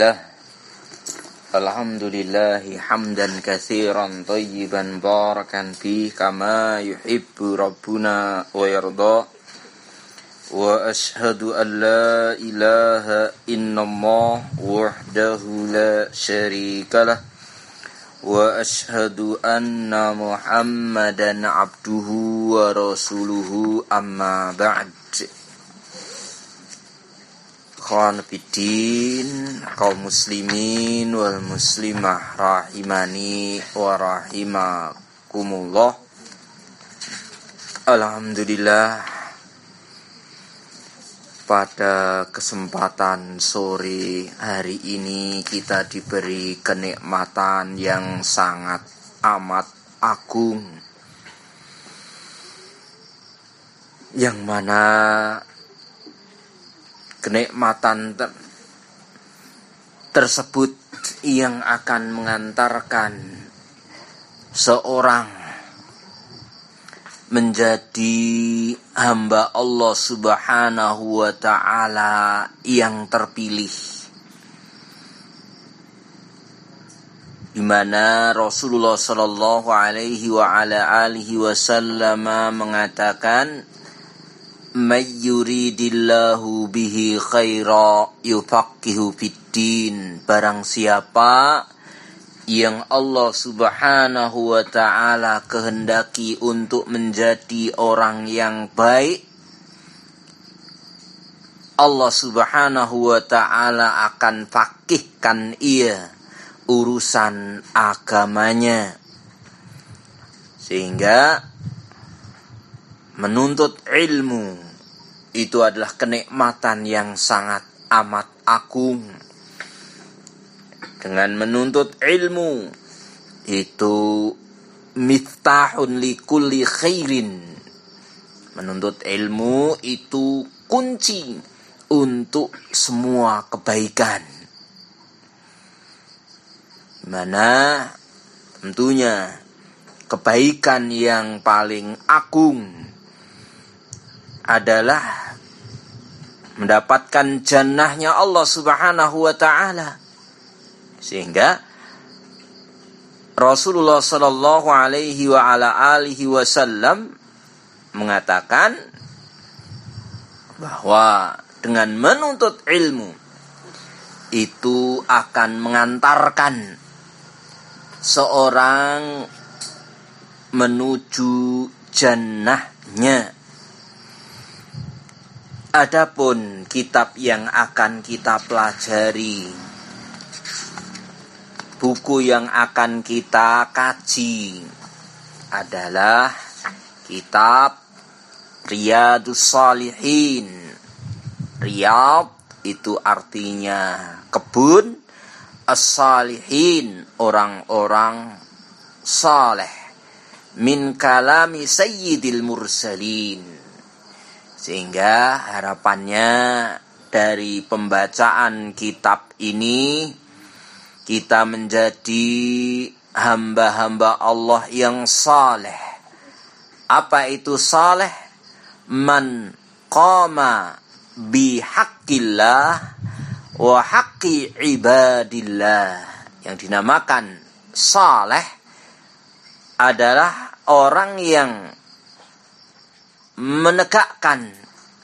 Alhamdulillahi hamdan katsiran thayyiban barakan fi kama yuhibbu rabbuna wa yarda. Wa ashhadu an la ilaha illallah wahdahu la syarikalah. Wa ashhadu anna Muhammadan abduhu wa rasuluhu amma ba'd. Ikhwan fiddin, kaum muslimin wal muslimah rahimani wa rahimakumullah. Alhamdulillah, pada kesempatan sore hari ini kita diberi kenikmatan yang sangat amat agung, yang mana kenikmatan tersebut yang akan mengantarkan seorang menjadi hamba Allah Subhanahu wa ta'ala yang terpilih, di mana Rasulullah sallallahu alaihi wa ala alihi wasallam mengatakan, "May yuridillahu bihi khaira yufaqihu fiddin." Barang siapa yang Allah Subhanahu wa ta'ala kehendaki untuk menjadi orang yang baik, Allah Subhanahu wa ta'ala akan faqihkan ia urusan agamanya, sehingga menuntut ilmu itu adalah kenikmatan yang sangat amat agung. Dengan menuntut ilmu itu miftahun likulli khairin. Menuntut ilmu itu kunci untuk semua kebaikan, mana tentunya kebaikan yang paling agung adalah mendapatkan jannahnya Allah Subhanahu wa ta'ala. Sehingga Rasulullah sallallahu alaihi wa ala alihi wasallam mengatakan bahwa dengan menuntut ilmu itu akan mengantarkan seorang menuju jannahnya. Adapun kitab yang akan kita pelajari, buku yang akan kita kaji adalah kitab Riyadhus Shalihin. Riyadh itu artinya kebun, as-salihin orang-orang saleh, min kalami sayyidil mursalin. Sehingga harapannya dari pembacaan kitab ini kita menjadi hamba-hamba Allah yang saleh. Apa itu saleh? Man qama bihaqqillah wa haqqi ibadillah. Yang dinamakan saleh adalah orang yang menegakkan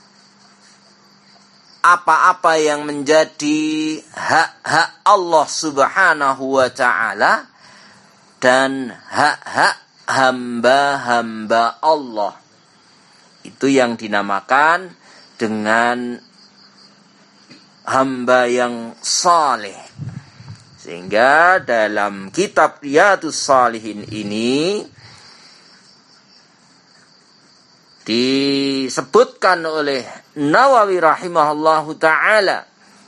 apa-apa yang menjadi hak-hak Allah Subhanahu wa ta'ala dan hak-hak hamba-hamba Allah. Itu yang dinamakan dengan hamba yang saleh. Sehingga dalam kitab Riyadhus Shalihin ini disebutkan oleh Nawawi rahimahullahu ta'ala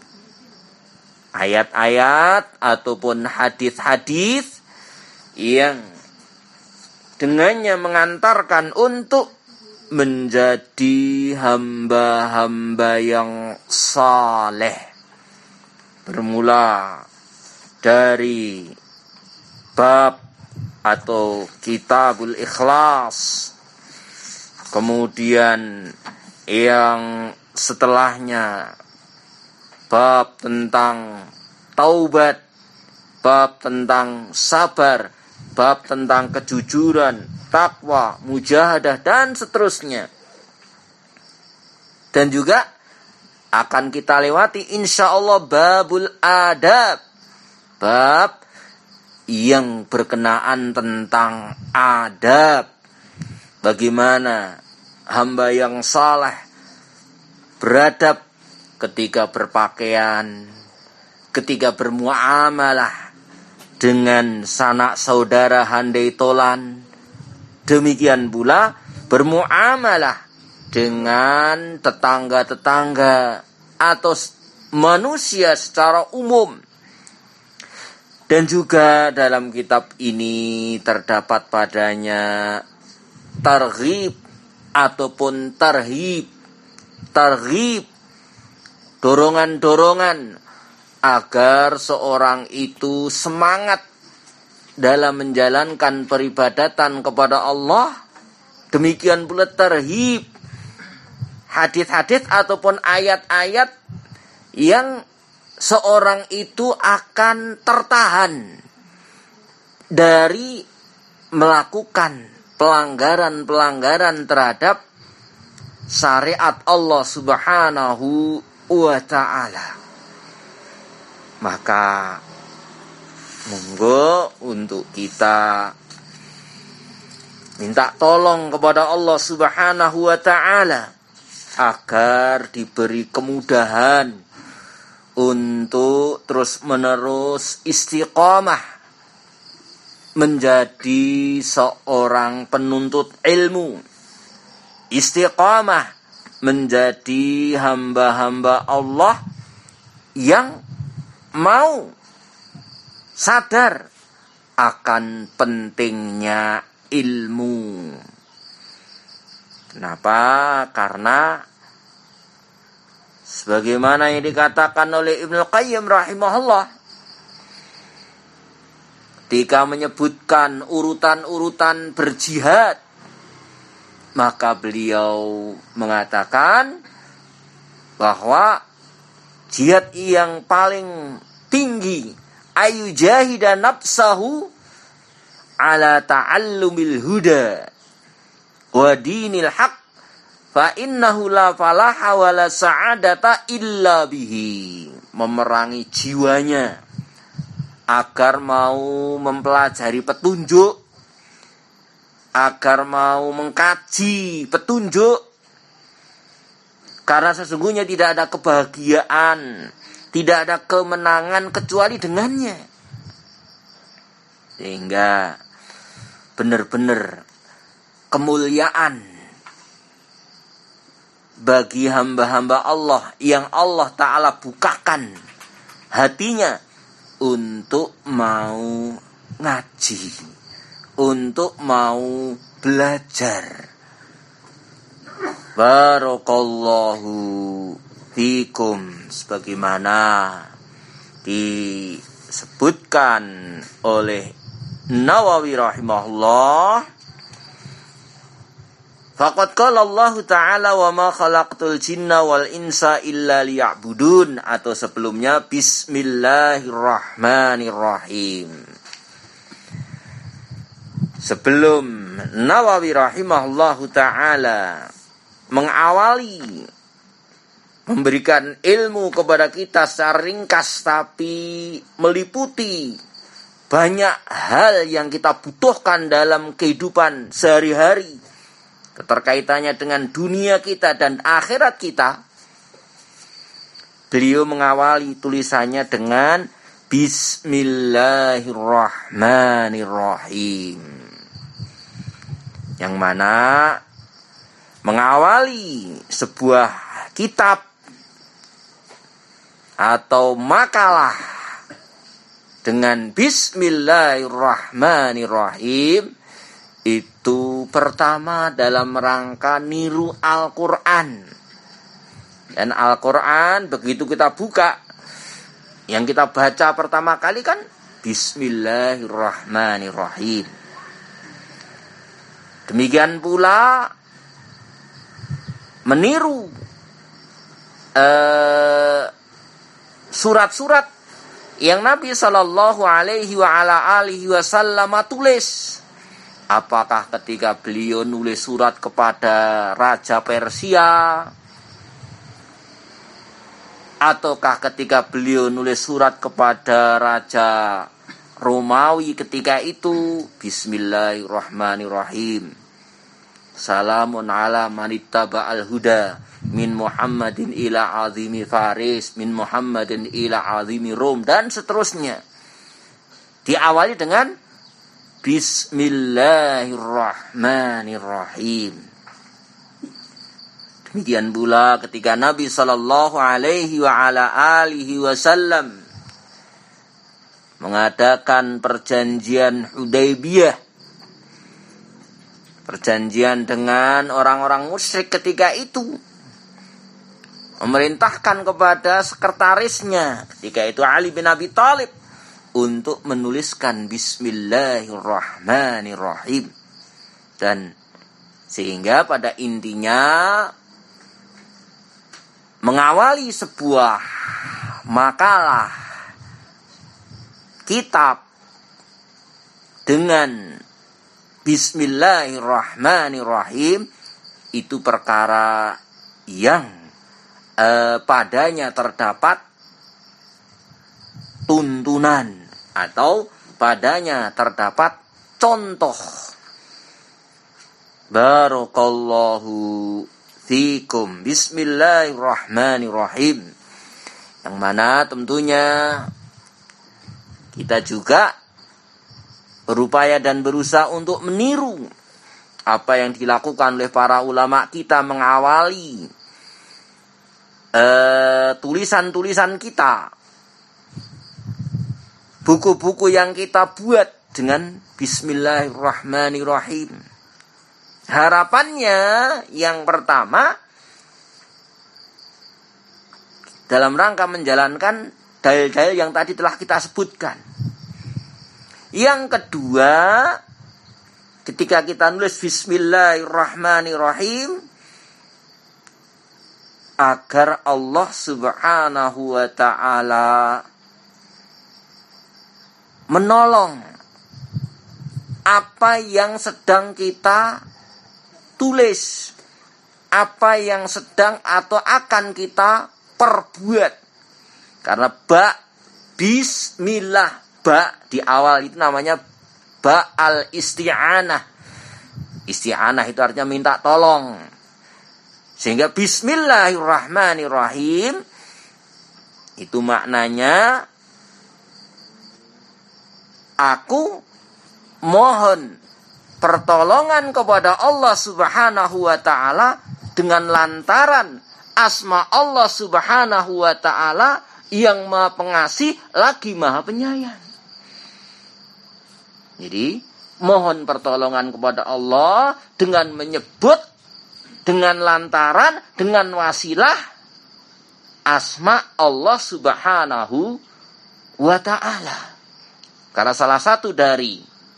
ayat-ayat ataupun hadis-hadis yang dengannya mengantarkan untuk menjadi hamba-hamba yang saleh. Bermula dari bab atau kitabul ikhlas, kemudian yang setelahnya bab tentang taubat, bab tentang sabar, bab tentang kejujuran, takwa, mujahadah, dan seterusnya. Dan juga akan kita lewati insyaallah babul adab, bab yang berkenaan tentang adab. Bagaimana hamba yang saleh beradab ketika berpakaian, ketika bermuamalah dengan sanak saudara handai tolan. Demikian pula bermuamalah dengan tetangga-tetangga atau manusia secara umum. Dan juga dalam kitab ini terdapat padanya targhib ataupun tarhib, dorongan-dorongan agar seorang itu semangat dalam menjalankan peribadatan kepada Allah. Demikian pula tarhib, hadis-hadis ataupun ayat-ayat yang seorang itu akan tertahan dari melakukan pelanggaran-pelanggaran terhadap syariat Allah Subhanahu wa ta'ala. Maka monggo untuk kita minta tolong kepada Allah Subhanahu wa ta'ala agar diberi kemudahan untuk terus-menerus istiqamah menjadi seorang penuntut ilmu, istiqamah menjadi hamba-hamba Allah yang mau sadar akan pentingnya ilmu. Kenapa? Karena sebagaimana yang dikatakan oleh Ibnu Qayyim rahimahullah, ketika menyebutkan urutan-urutan berjihad, maka beliau mengatakan bahwa jihad yang paling tinggi ayu jahida nafsahu ala ta'allumil huda wa dinil haq fa innahu la falaha wa la sa'adata illa bihi. Memerangi jiwanya agar mau mempelajari petunjuk, agar mau mengkaji petunjuk, karena sesungguhnya tidak ada kebahagiaan, tidak ada kemenangan kecuali dengannya. Sehingga benar-benar kemuliaan bagi hamba-hamba Allah yang Allah Ta'ala bukakan hatinya untuk mau ngaji, untuk mau belajar. Barakallahu fikum, sebagaimana disebutkan oleh Nawawi rahimahullah, faqad qala Allah Ta'ala wa ma khalaqtul jinna wal insa illa liya'budun, atau sebelumnya bismillahirrahmanirrahim. Sebelum Nawawi rahimahullahu ta'ala mengawali memberikan ilmu kepada kita secara ringkas tapi meliputi banyak hal yang kita butuhkan dalam kehidupan sehari-hari, keterkaitannya dengan dunia kita dan akhirat kita, beliau mengawali tulisannya dengan Bismillahirrahmanirrahim, yang mana mengawali sebuah kitab atau makalah dengan Bismillahirrahmanirrahim itu pertama dalam rangka niru Al-Quran. Dan Al-Quran begitu kita buka, yang kita baca pertama kali kan Bismillahirrahmanirrahim. Demikian pula meniru surat-surat yang Nabi Shallallahu Alaihi Wasallam tulis. Apakah ketika beliau nulis surat kepada Raja Persia, ataukah ketika beliau nulis surat kepada Raja Romawi ketika itu? Bismillahirrahmanirrahim. Salamun ala manittaba'al huda min Muhammadin ila azimi Faris, min Muhammadin ila azimi Rom, dan seterusnya. Diawali dengan Bismillahirrahmanirrahim. Demikian pula ketika Nabi Sallallahu Alaihi Wasallam mengadakan perjanjian Hudaybiyah, perjanjian dengan orang-orang musyrik ketika itu, memerintahkan kepada sekretarisnya ketika itu Ali bin Abi Thalib untuk menuliskan Bismillahirrahmanirrahim. Dan sehingga pada intinya mengawali sebuah makalah kitab dengan Bismillahirrahmanirrahim itu perkara yang padanya terdapat tuntunan atau padanya terdapat contoh. Barakallahu fikum. Bismillahirrahmanirrahim. Yang mana tentunya kita juga berupaya dan berusaha untuk meniru apa yang dilakukan oleh para ulama kita mengawali tulisan-tulisan kita, buku-buku yang kita buat dengan Bismillahirrahmanirrahim. Harapannya yang pertama, dalam rangka menjalankan dalil-dalil yang tadi telah kita sebutkan. Yang kedua, ketika kita nulis Bismillahirrahmanirrahim, agar Allah Subhanahu wa ta'ala menolong apa yang sedang kita tulis, apa yang sedang atau akan kita perbuat. Karena bismillah, di awal itu namanya al isti'anah. Isti'anah itu artinya minta tolong. Sehingga Bismillahirrahmanirrahim itu maknanya aku mohon pertolongan kepada Allah Subhanahu wa ta'ala dengan lantaran asma Allah Subhanahu wa ta'ala yang Maha Pengasih lagi Maha Penyayang. Jadi mohon pertolongan kepada Allah dengan menyebut, dengan lantaran, dengan wasilah asma Allah Subhanahu wa ta'ala. Karena salah satu dari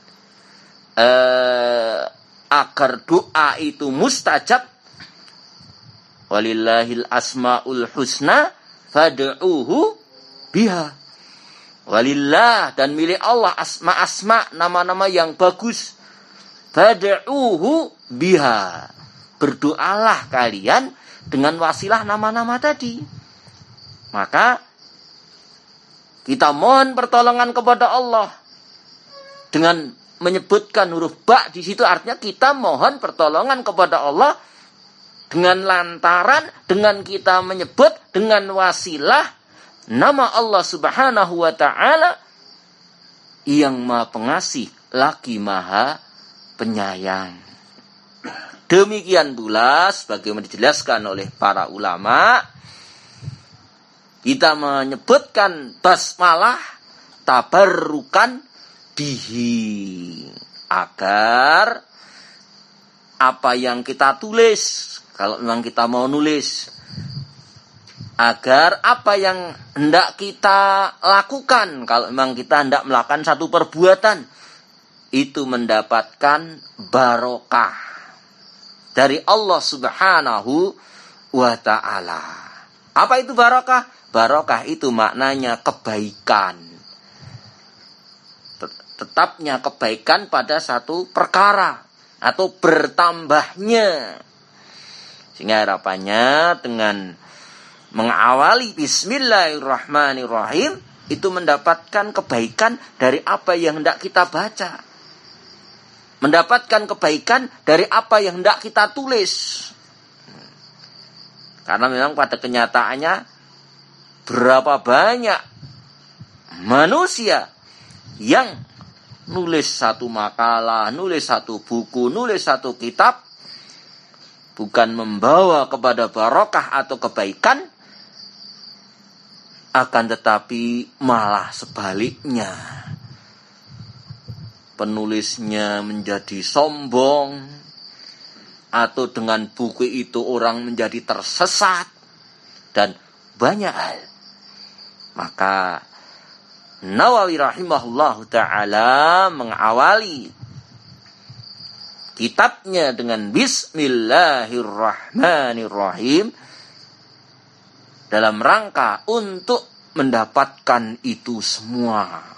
agar doa itu mustajab, walillahil asmaul husna fad'uhu biha. Walillah, dan milik Allah asma nama-nama yang bagus, fad'uhu biha. Berdoalah kalian dengan wasilah nama-nama tadi. Maka kita mohon pertolongan kepada Allah dengan menyebutkan huruf ba di situ, artinya kita mohon pertolongan kepada Allah dengan lantaran dengan kita menyebut dengan wasilah nama Allah Subhanahu wa ta'ala yang Maha Pengasih lagi Maha Penyayang. Demikian pula sebagaimana dijelaskan oleh para ulama, kita menyebutkan basmalah tabarrukan bihi, agar apa yang kita tulis, kalau memang kita mau nulis, agar apa yang hendak kita lakukan, kalau memang kita hendak melakukan satu perbuatan, itu mendapatkan barokah dari Allah Subhanahu wa ta'ala. Apa itu barokah? Barokah itu maknanya kebaikan. tetapnya kebaikan pada satu perkara atau bertambahnya. Sehingga harapannya dengan mengawali bismillahirrahmanirrahim itu mendapatkan kebaikan dari apa yang hendak kita baca. Mendapatkan kebaikan dari apa yang hendak kita tulis. Karena memang pada kenyataannya berapa banyak manusia yang nulis satu makalah, nulis satu buku, nulis satu kitab, bukan membawa kepada barokah atau kebaikan, akan tetapi malah sebaliknya. Penulisnya menjadi sombong, atau dengan buku itu orang menjadi tersesat, dan banyak hal. Maka Nawawi rahimahullahu ta'ala mengawali kitabnya dengan bismillahirrahmanirrahim dalam rangka untuk mendapatkan itu semua.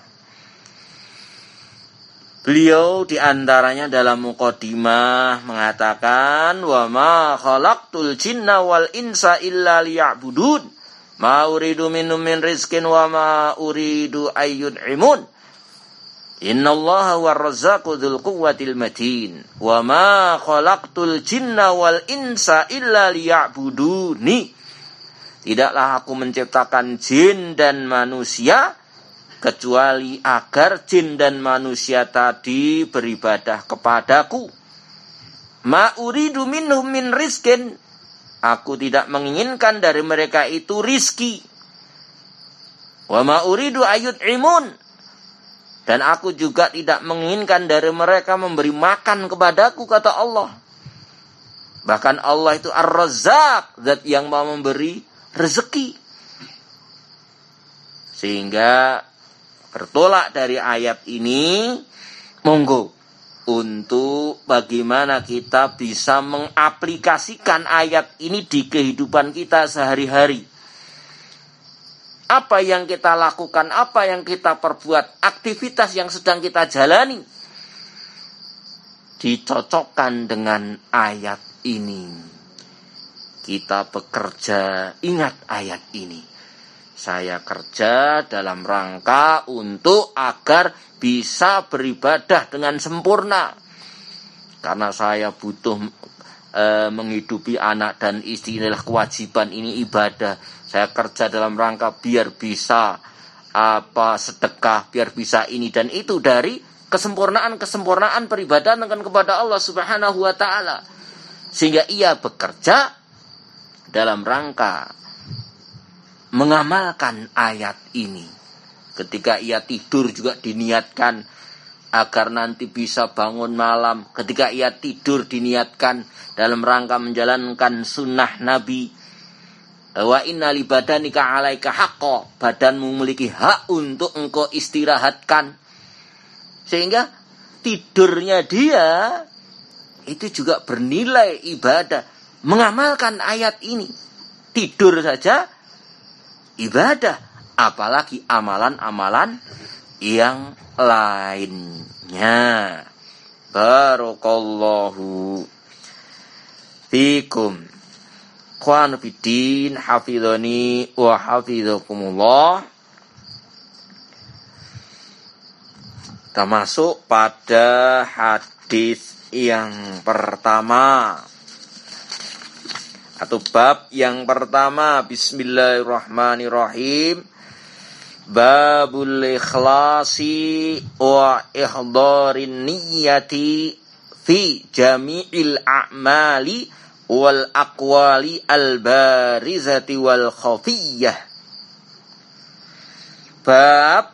Beliau diantaranya dalam muqaddimah mengatakan, wa ma khalaqtul jinna wal insa illa liya'budun, ma uridu minhum min rizqin wa ma uridu ayyud'imun, innallaha war-razzaqu dzul quwwatil matin, wa ma khalaqtul jinna wal insa illa liya'buduni, tidaklah aku menciptakan jin dan manusia kecuali agar jin dan manusia tadi beribadah kepadaku. Ma uridu minhum min rizqin, aku tidak menginginkan dari mereka itu rizki. Wa ma uridu ayyud'imun, dan aku juga tidak menginginkan dari mereka memberi makan kepadaku, kata Allah. Bahkan Allah itu Ar-Razzaq, zat yang mau memberi rezeki. Sehingga bertolak dari ayat ini, monggo untuk bagaimana kita bisa mengaplikasikan ayat ini di kehidupan kita sehari-hari. Apa yang kita lakukan, apa yang kita perbuat, aktivitas yang sedang kita jalani, dicocokkan dengan ayat ini. Kita bekerja, ingat ayat ini. Saya kerja dalam rangka untuk agar bisa beribadah dengan sempurna. Karena saya butuh menghidupi anak dan istri, inilah kewajiban, ini ibadah. Saya kerja dalam rangka biar bisa sedekah, biar bisa ini dan itu dari kesempurnaan peribadahan kepada Allah Subhanahu wa taala. Sehingga ia bekerja dalam rangka mengamalkan ayat ini. Ketika ia tidur juga diniatkan agar nanti bisa bangun malam. Ketika ia tidur diniatkan dalam rangka menjalankan sunnah Nabi. Wa inna li badanika alaika haqqo, badanmu memiliki hak untuk engkau istirahatkan. Sehingga tidurnya dia itu juga bernilai ibadah. Mengamalkan ayat ini. Tidur saja ibadah, apalagi amalan-amalan yang lainnya. Barakallahu fikum. Ikhwan fiddin, hafidhani wa hafidhakumullah. Kita masuk pada hadis yang pertama, atau bab yang pertama. Bismillahirrahmanirrahim. Babul ikhlasi wa ihdarin niyyati fi jami'il a'mali wal aqwali al barizati wal khafiyyah. Bab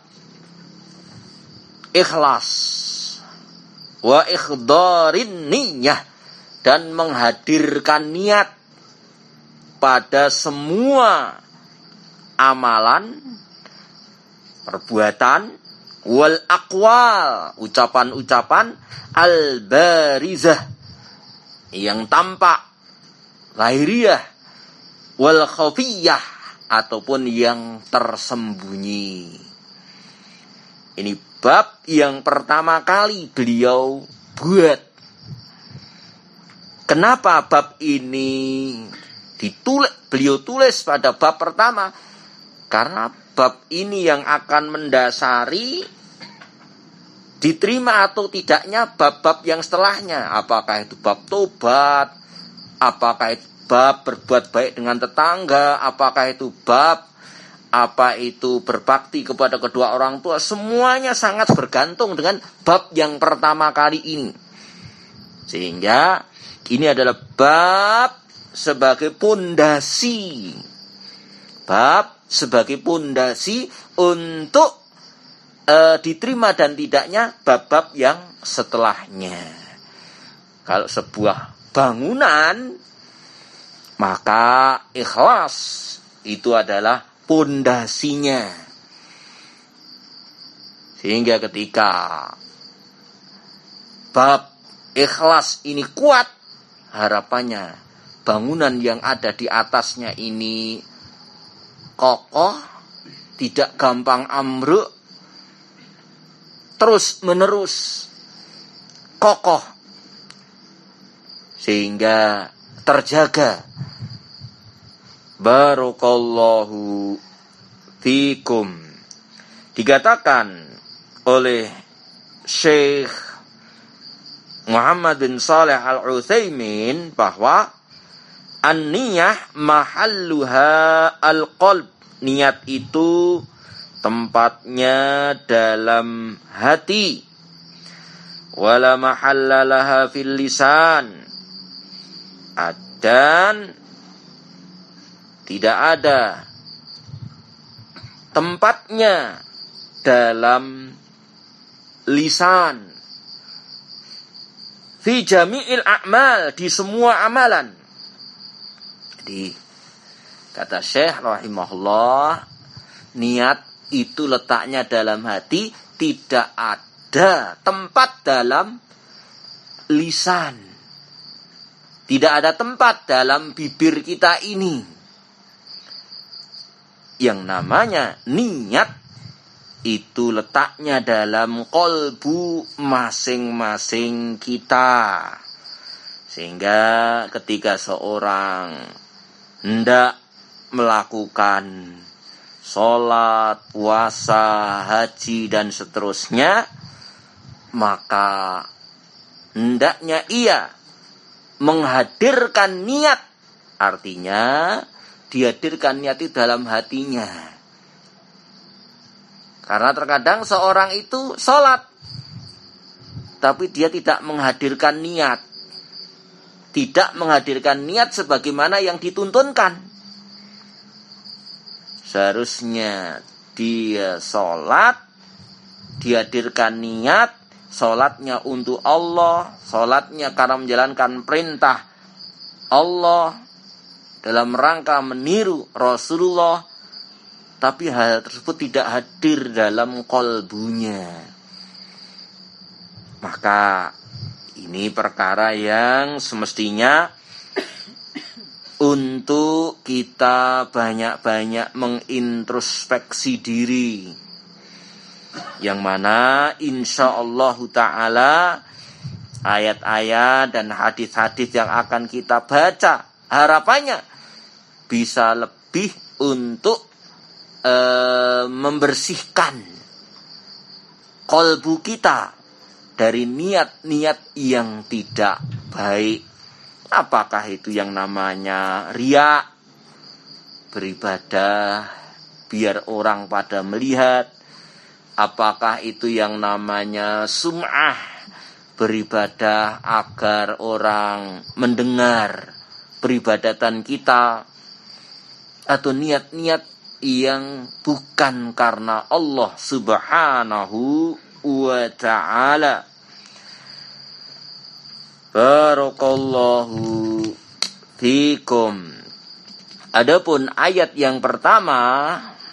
ikhlas wa ihdarin niyyah, dan menghadirkan niat pada semua amalan, perbuatan, wal aqwal, ucapan-ucapan, al barizah, yang tampak, lahiriah, wal khafiyah, ataupun yang tersembunyi. Ini bab yang pertama kali beliau buat. Kenapa bab ini beliau tulis pada bab pertama? Karena bab ini yang akan mendasari diterima atau tidaknya bab-bab yang setelahnya. Apakah itu bab tobat, apakah itu bab berbuat baik dengan tetangga, apakah itu bab berbakti kepada kedua orang tua. Semuanya sangat bergantung dengan bab yang pertama kali ini. Sehingga ini adalah bab sebagai pondasi. Bab sebagai pondasi untuk diterima dan tidaknya bab-bab yang setelahnya. Kalau sebuah bangunan, maka ikhlas itu adalah pondasinya. Sehingga ketika bab ikhlas ini kuat, harapannya bangunan yang ada di atasnya ini kokoh, tidak gampang ambruk, terus menerus kokoh, sehingga terjaga. Barakallahu fikum. Dikatakan oleh Syekh Muhammad bin Shalih Al-Utsaimin bahwa an-niyah mahalluha al-qalb. Niat itu tempatnya dalam hati. Wala mahallalaha fil lisan. Dan tidak ada tempatnya dalam lisan. Fi jami'il a'mal, di semua amalan. Jadi kata Syekh rahimahullah, niat itu letaknya dalam hati, tidak ada tempat dalam lisan. Tidak ada tempat dalam bibir kita ini. Yang namanya niat itu letaknya dalam kolbu masing-masing kita. Sehingga ketika seorang hendak melakukan sholat, puasa, haji, dan seterusnya, maka hendaknya ia menghadirkan niat. Artinya dihadirkan niat itu dalam hatinya. Karena terkadang seorang itu sholat, tapi dia tidak menghadirkan niat. Tidak menghadirkan niat sebagaimana yang dituntunkan. Seharusnya dia sholat, dihadirkan niat, sholatnya untuk Allah, sholatnya karena menjalankan perintah Allah dalam rangka meniru Rasulullah, tapi hal tersebut tidak hadir dalam kolbunya. Maka ini perkara yang semestinya untuk kita banyak-banyak mengintrospeksi diri. Yang mana insyaallah ta'ala ayat-ayat dan hadis-hadis yang akan kita baca, harapannya bisa lebih untuk membersihkan kolbu kita dari niat-niat yang tidak baik. Apakah itu yang namanya riya, beribadah biar orang pada melihat? Apakah itu yang namanya sum'ah, beribadah agar orang mendengar peribadatan kita? Atau niat-niat yang bukan karena Allah subhanahu wa ta'ala. Barakallahu fikum. Adapun ayat yang pertama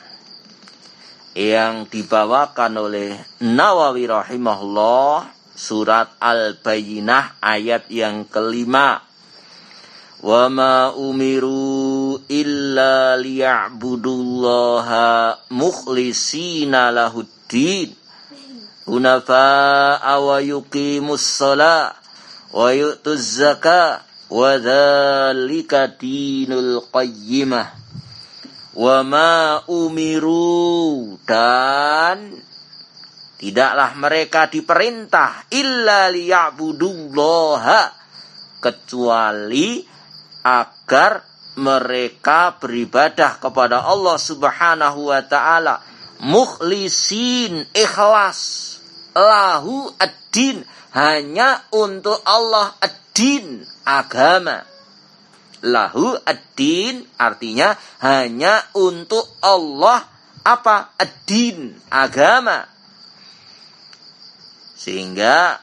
yang dibawakan oleh Nawawi rahimahullah, surat Al-Bayyinah ayat yang kelima. Wa ma umiru illa liya'budullaha mukhlishina lahuddin hunafa'a wa yuqimus shalah wa yu'tuz zakah wa dzalika dinul qayyimah wa ma umiru, dan tidaklah mereka diperintah illa liya'budullaha, kecuali agar mereka beribadah kepada Allah Subhanahu wa taala mukhlisin, ikhlas, lahu ad-din, hanya untuk Allah, ad-din, agama. Lahu ad-din artinya hanya untuk Allah apa? Ad-din, agama. Sehingga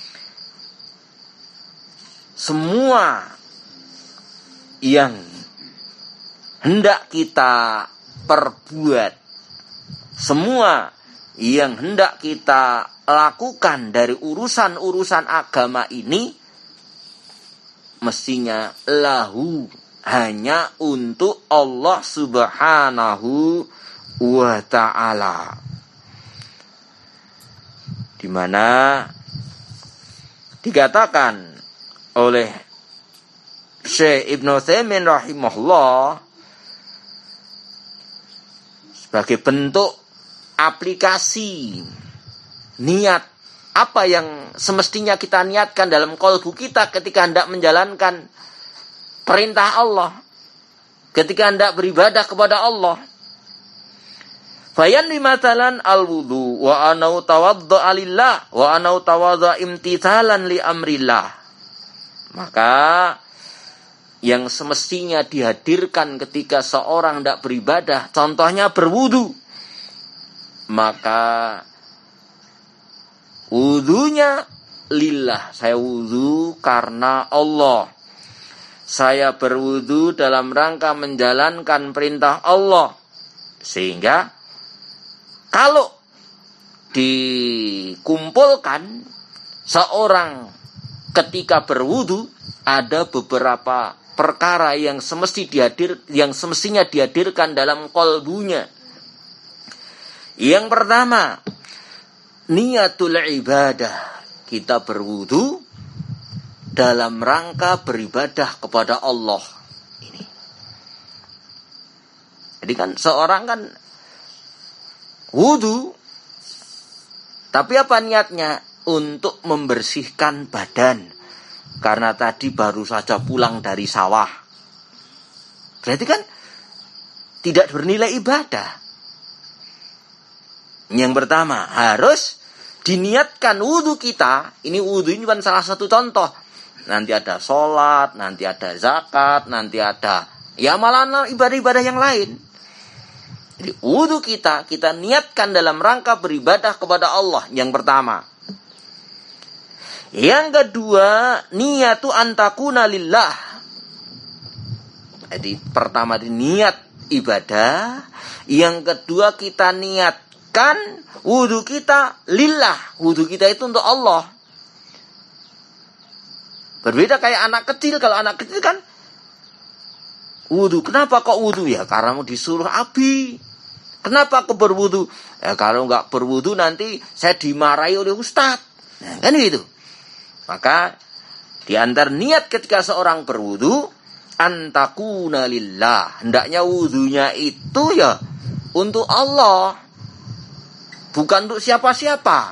semua yang hendak kita perbuat, semua yang hendak kita lakukan dari urusan-urusan agama ini, mestinya lahu, hanya untuk Allah Subhanahu wa ta'ala. Di mana dikatakan oleh Syekh Ibnu Utsaimin rahimahullah sebagai bentuk aplikasi niat apa yang semestinya kita niatkan dalam qalbu kita ketika hendak menjalankan perintah Allah, ketika hendak beribadah kepada Allah. Bayan bimatalan al-wudu wa anau tawaddu'a lillah wa anau tawaddu'a imtithalan li amrillah. Maka yang semestinya dihadirkan ketika seorang hendak beribadah, contohnya berwudu, maka wudunya lillah, saya wudu karena Allah, saya berwudu dalam rangka menjalankan perintah Allah. Sehingga kalau dikumpulkan seorang ketika berwudu, ada beberapa perkara yang semestinya dihadirkan dalam qalbunya. Yang pertama, niatul ibadah. Kita berwudu dalam rangka beribadah kepada Allah. Ini. Jadi kan seorang kan wudu, tapi apa niatnya? Untuk membersihkan badan, karena tadi baru saja pulang dari sawah. Berarti kan tidak bernilai ibadah. Yang pertama, harus diniatkan wudu kita. Ini wudu ini kan salah satu contoh. Nanti ada sholat, nanti ada zakat, nanti ada ya amalan ibadah-ibadah yang lain. Jadi wudu kita niatkan dalam rangka beribadah kepada Allah. Yang pertama. Yang kedua, niyatu antakuna lillah. Jadi pertama niat ibadah. Yang kedua kita niatkan wudu kita lillah. Wudu kita itu untuk Allah. Berbeda kayak anak kecil. Kalau anak kecil kan wudu. Kenapa kok wudu? Ya karena mau disuruh abi. Kenapa aku berwudu? Ya kalau nggak berwudu nanti saya dimarahi oleh ustadz. Nah, kan gitu. Maka di antara niat ketika seorang berwudu, antakuna lillah. Hendaknya wudunya itu ya untuk Allah, bukan untuk siapa-siapa.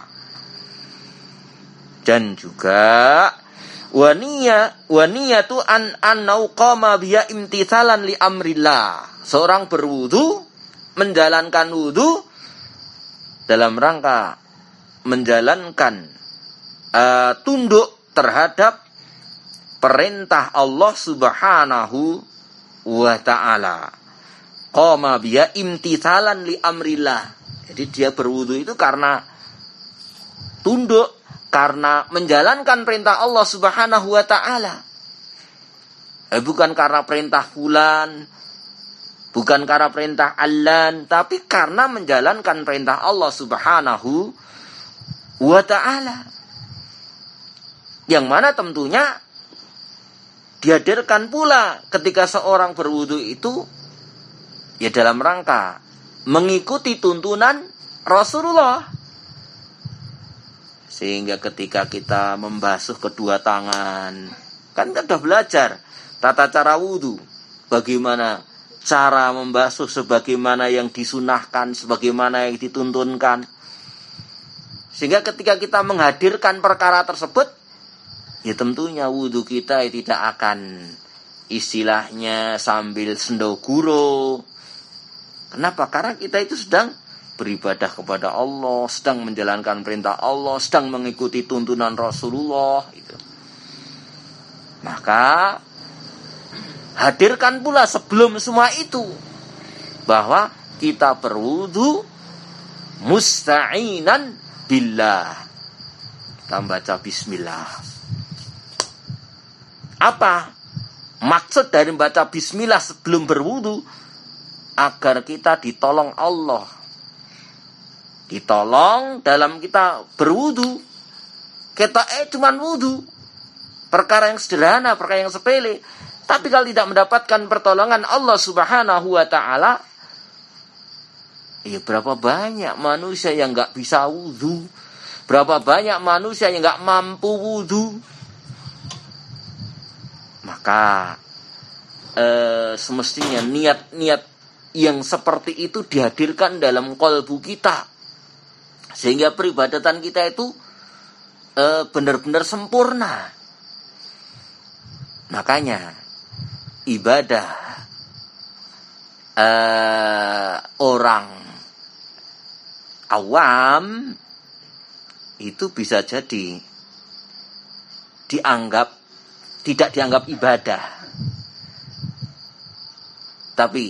Dan juga waniyatu annau qama biya imtithalan li amrillah. Seorang berwudu, menjalankan wudu dalam rangka menjalankan tunduk terhadap perintah Allah Subhanahu wa ta'ala. Qama biya imtithalan li amrillah. Jadi dia berwudu itu karena tunduk, karena menjalankan perintah Allah Subhanahu wa ta'ala. Bukan karena perintah fulan, bukan karena perintah Allah, tapi karena menjalankan perintah Allah Subhanahu wa ta'ala. Yang mana tentunya dihadirkan pula ketika seorang berwudu itu ya dalam rangka mengikuti tuntunan Rasulullah. Sehingga ketika kita membasuh kedua tangan, kan kita sudah belajar tata cara wudhu, bagaimana cara membasuh sebagaimana yang disunahkan, sebagaimana yang dituntunkan. Sehingga ketika kita menghadirkan perkara tersebut, ya tentunya wudhu kita tidak akan istilahnya sambil sendoguro. Kenapa? Karena kita itu sedang beribadah kepada Allah, sedang menjalankan perintah Allah, sedang mengikuti tuntunan Rasulullah. Gitu. Maka hadirkan pula sebelum semua itu bahwa kita berwudu musta'inan billah. Kita baca bismillah. Apa maksud dari membaca bismillah sebelum berwudu? Agar kita ditolong Allah. Ditolong dalam kita berwudu. Kita cuman wudu. Perkara yang sederhana, perkara yang sepele. Tapi kalau tidak mendapatkan pertolongan Allah Subhanahu wa ta'ala, ya berapa banyak manusia yang gak bisa wudu. Berapa banyak manusia yang gak mampu wudu. Maka semestinya niat-niat yang seperti itu dihadirkan dalam qalbu kita. Sehingga peribadatan kita itu benar-benar sempurna. Makanya ibadah orang awam itu bisa jadi tidak dianggap ibadah. Tapi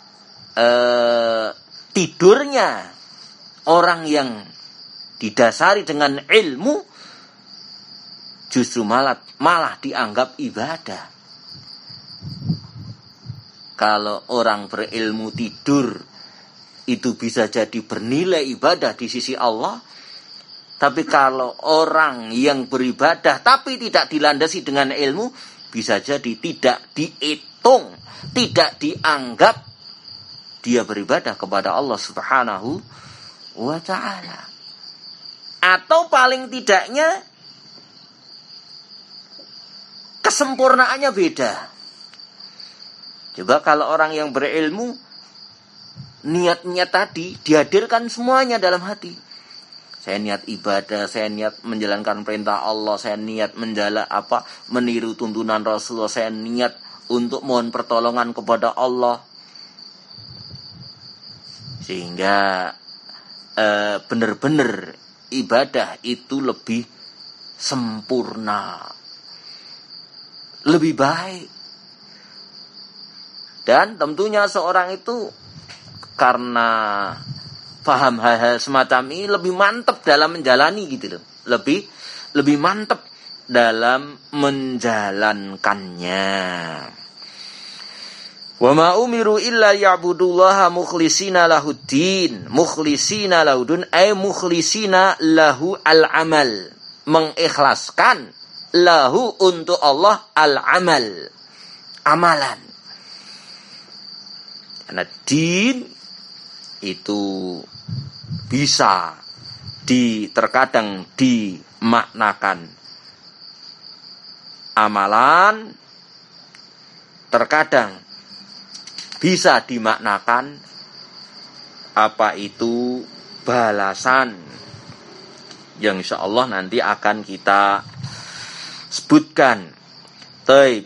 tidurnya orang yang didasari dengan ilmu justru malah dianggap ibadah. Kalau orang berilmu tidur itu bisa jadi bernilai ibadah di sisi Allah. Tapi kalau orang yang beribadah tapi tidak dilandasi dengan ilmu, bisa jadi tidak dihitung, tidak dianggap dia beribadah kepada Allah Subhanahu wa ta'ala. Atau paling tidaknya kesempurnaannya beda. Coba kalau orang yang berilmu, niat-niat tadi dihadirkan semuanya dalam hati. Saya niat ibadah, saya niat menjalankan perintah Allah, saya niat meniru tuntunan Rasulullah, saya niat untuk mohon pertolongan kepada Allah. Sehingga benar-benar ibadah itu lebih sempurna, lebih baik. Dan tentunya seorang itu karena paham hal-hal semacam ini lebih mantap dalam menjalani gitu loh. Lebih mantap dalam menjalankannya. Wa ma umiru illa ya'budullaha mukhlisina lahuddin. Mukhlisina lahudun ay mukhlisina lahu al-amal. Mengikhlaskan lahu untuk Allah al-amal. Amalan. Karena din itu bisa terkadang dimaknakan amalan, terkadang bisa dimaknakan apa itu balasan, yang insya Allah nanti akan kita sebutkan. Taib.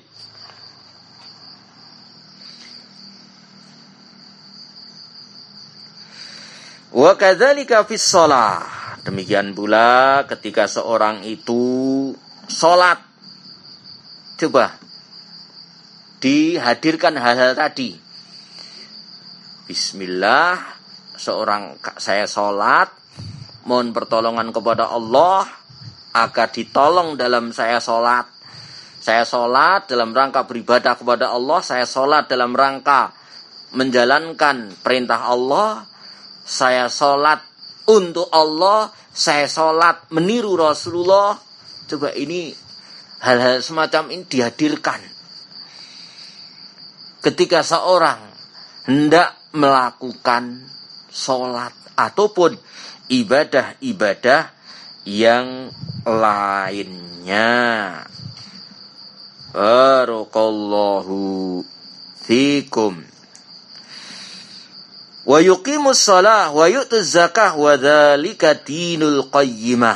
Wa kadzalika fis shalah. Demikian pula ketika seorang itu salat. Coba dihadirkan hal-hal tadi. Bismillah, saya salat, mohon pertolongan kepada Allah agar ditolong dalam saya salat. Saya salat dalam rangka beribadah kepada Allah, saya salat dalam rangka menjalankan perintah Allah. Saya sholat untuk Allah, saya sholat meniru Rasulullah. Coba ini hal-hal semacam ini dihadirkan. Ketika seorang hendak melakukan sholat ataupun ibadah-ibadah yang lainnya. Barakallahu fikum. Wa yuqimus shalah wa yu'tuz zakah wa dzalika dinul qayyimah.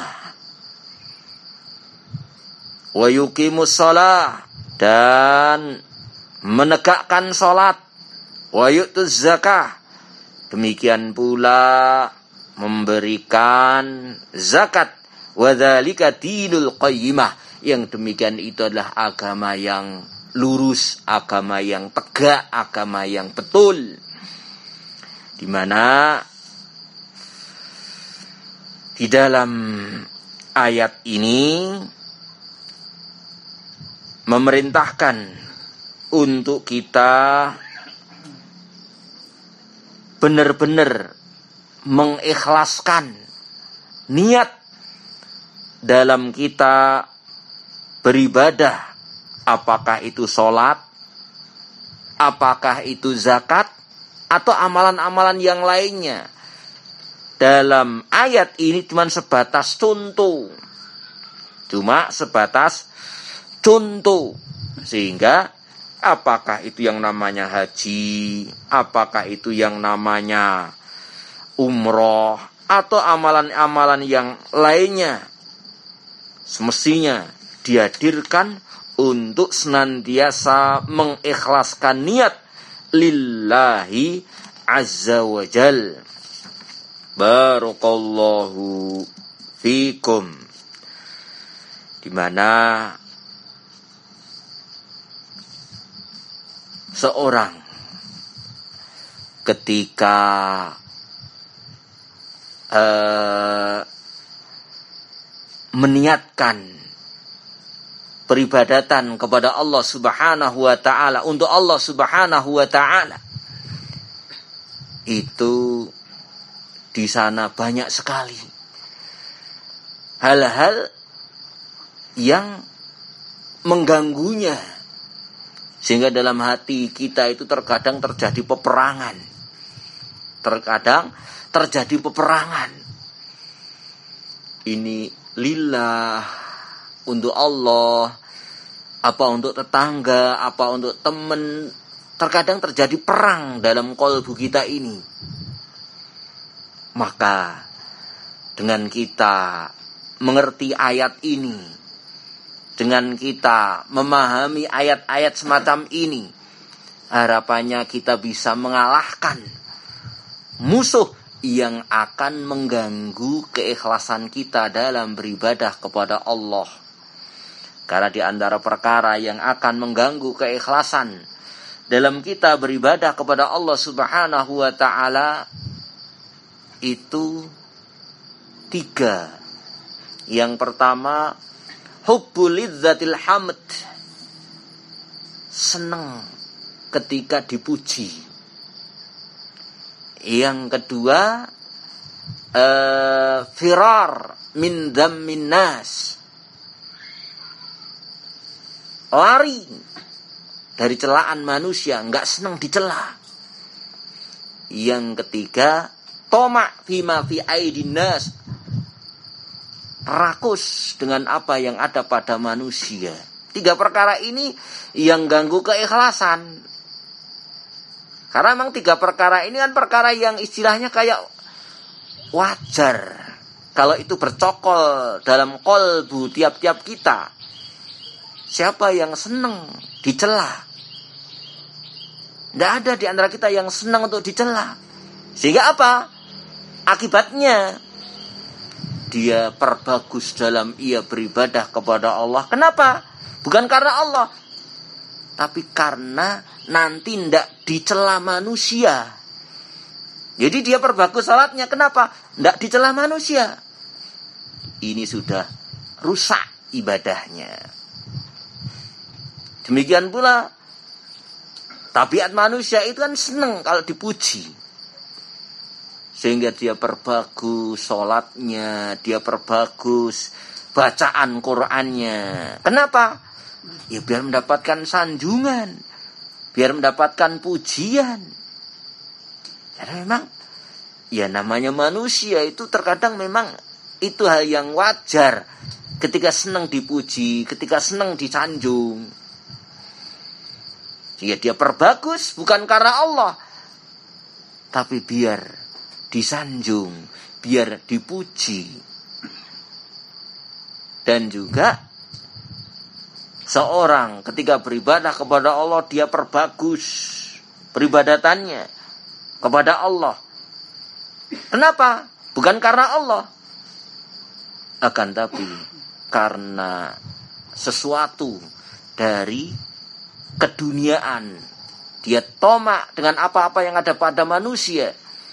Wa yuqimus shalah, dan menegakkan salat, wa yu'tuz zakah, demikian pula memberikan zakat, wa dzalika dinul qayyimah, yang demikian itu adalah agama yang lurus, agama yang tegak, agama yang betul. Di mana di dalam ayat ini memerintahkan untuk kita benar-benar mengikhlaskan niat dalam kita beribadah, apakah itu sholat, apakah itu zakat, atau amalan-amalan yang lainnya. Dalam ayat ini cuma sebatas contoh. Sehingga apakah itu yang namanya haji, apakah itu yang namanya umroh, atau amalan-amalan yang lainnya, semestinya dihadirkan untuk senantiasa mengikhlaskan niat lillahi azza wa jal. Barakallahu fikum. Di mana seorang ketika meniatkan peribadatan kepada Allah Subhanahu wa ta'ala, untuk Allah Subhanahu wa ta'ala, itu di sana banyak sekali hal-hal yang mengganggunya, sehingga dalam hati kita itu terkadang terjadi peperangan. Ini lillah, untuk Allah, apa untuk tetangga, apa untuk teman. Terkadang terjadi perang dalam kolbu kita ini. Maka dengan kita mengerti ayat ini, dengan kita memahami ayat-ayat semacam ini, harapannya kita bisa mengalahkan musuh yang akan mengganggu keikhlasan kita dalam beribadah kepada Allah. Karena di antara perkara yang akan mengganggu keikhlasan dalam kita beribadah kepada Allah Subhanahu wa ta'ala itu 3. Yang pertama, hubbul lidzatil hamd, senang ketika dipuji. Yang kedua, firar min dzammin nas, lari dari celaan manusia, enggak senang dicela. Yang ketiga, toma fima fi aidin nas, rakus dengan apa yang ada pada manusia. 3 perkara ini yang ganggu keikhlasan. Karena memang 3 perkara ini kan perkara yang istilahnya kayak wajar kalau itu bercokol dalam kolbu tiap-tiap kita. Siapa yang senang dicela? Tidak ada di antara kita yang senang untuk dicela. Sehingga apa? Akibatnya dia perbagus dalam ia beribadah kepada Allah. Kenapa? Bukan karena Allah, tapi karena nanti tidak dicela manusia. Jadi dia perbagus salatnya. Kenapa? Tidak dicela manusia. Ini sudah rusak ibadahnya. Demikian pula tabiat manusia itu kan senang kalau dipuji. Sehingga dia perbagus sholatnya, dia perbagus bacaan Qur'annya. Kenapa? Ya biar mendapatkan sanjungan, biar mendapatkan pujian. Karena memang ya namanya manusia itu terkadang memang itu hal yang wajar ketika senang dipuji, ketika senang disanjung. Ya dia perbagus bukan karena Allah, tapi biar disanjung, biar dipuji. Dan juga seorang ketika beribadah kepada Allah, dia perbagus peribadatannya kepada Allah. Kenapa? Bukan karena Allah, akan tapi karena sesuatu dari keduniaan. Dia tomak dengan apa-apa yang ada pada manusia.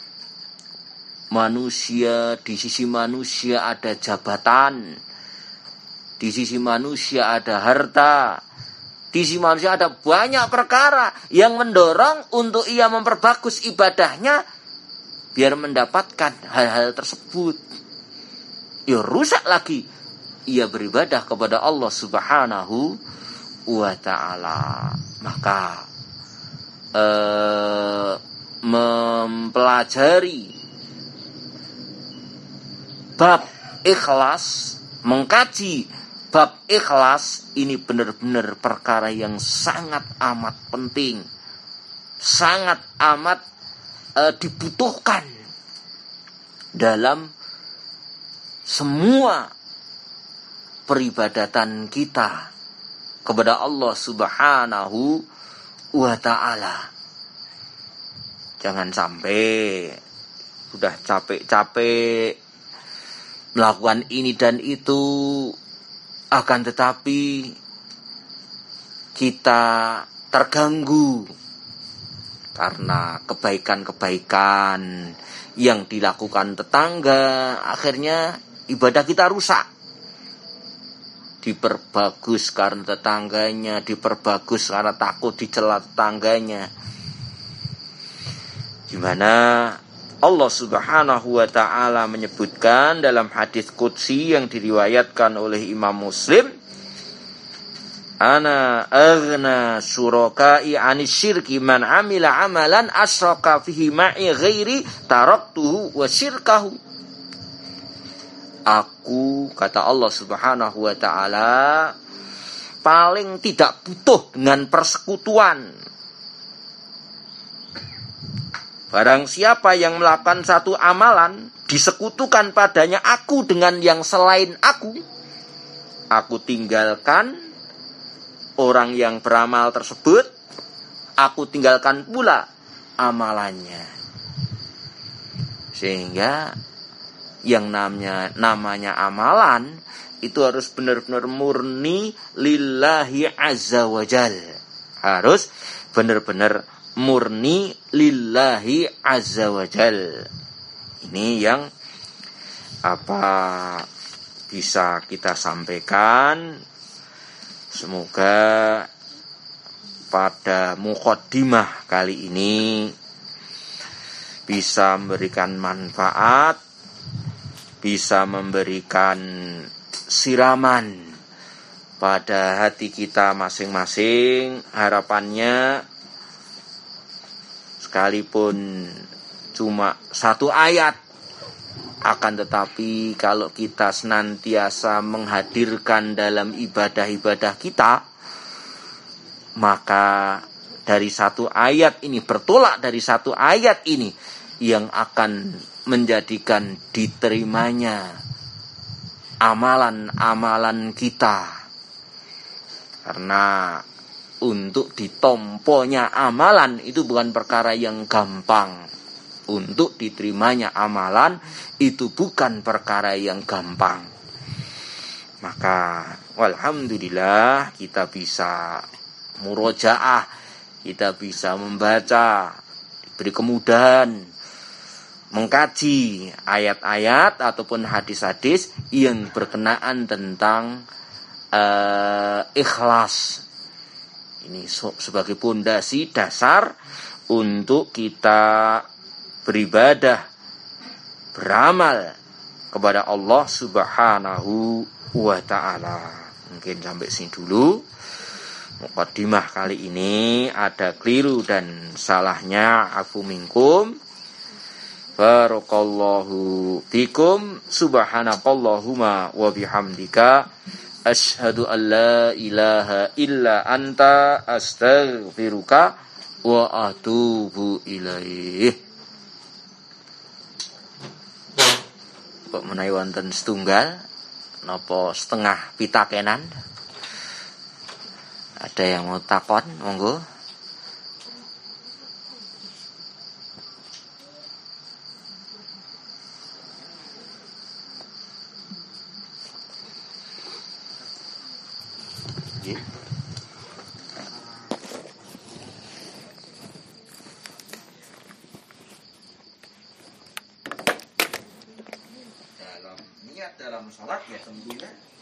Manusia, di sisi manusia ada jabatan, di sisi manusia ada harta, di sisi manusia ada banyak perkara yang mendorong untuk ia memperbagus ibadahnya biar mendapatkan hal-hal tersebut. Ya rusak lagi ia beribadah kepada Allah Subhanahu wa ta'ala. Maka mempelajari bab ikhlas, mengkaji bab ikhlas ini benar-benar perkara yang sangat amat penting, sangat amat dibutuhkan dalam semua peribadatan kita kepada Allah Subhanahu wa ta'ala. Jangan sampai sudah capek-capek melakukan ini dan itu, akan tetapi kita terganggu karena kebaikan-kebaikan yang dilakukan tetangga, akhirnya ibadah kita rusak. Diperbagus karena tetangganya, diperbagus karena takut dicela tetangganya. Dimana Allah Subhanahu wa ta'ala menyebutkan dalam hadis qudsi yang diriwayatkan oleh Imam Muslim, ana aghna syurakai anis syirki man amila amalan asyraka fihi ma'i ghairi taraktuhu wa syirkahu. Aku, kata Allah Subhanahu wa ta'ala, paling tidak butuh dengan persekutuan. Barang siapa yang melakukan satu amalan, disekutukan padanya aku dengan yang selain aku tinggalkan orang yang beramal tersebut, aku tinggalkan pula amalannya. Sehingga yang namanya amalan itu harus benar-benar murni lillahi azza wajal. Harus benar-benar murni lillahi azza wajal. Ini yang bisa kita sampaikan. Semoga pada muqaddimah kali ini bisa memberikan manfaat, bisa memberikan siraman pada hati kita masing-masing. Harapannya sekalipun cuma satu ayat, akan tetapi kalau kita senantiasa menghadirkan dalam ibadah-ibadah kita, maka dari satu ayat ini, bertolak dari satu ayat ini yang akan menjadikan diterimanya amalan-amalan kita. Karena untuk ditomponya amalan itu bukan perkara yang gampang. Untuk diterimanya amalan itu bukan perkara yang gampang. Maka walhamdulillah kita bisa murojaah, kita bisa membaca, diberi kemudahan mengkaji ayat-ayat ataupun hadis-hadis yang berkenaan tentang ikhlas. Ini sebagai pondasi dasar untuk kita beribadah, beramal kepada Allah Subhanahu wa ta'ala. Mungkin sampai sini dulu muqaddimah kali ini. Ada keliru dan salahnya, afu minkum. Barakallahu fikum. Subhanakallahumma wa bihamdika asyhadu an la ilaha illa anta astaghfiruka wa atubu ilaih. Kok menawi wonten setunggal napa setengah pitakenan? Ada yang mau takon, monggo. Dalam niat dalam salat ya tentunya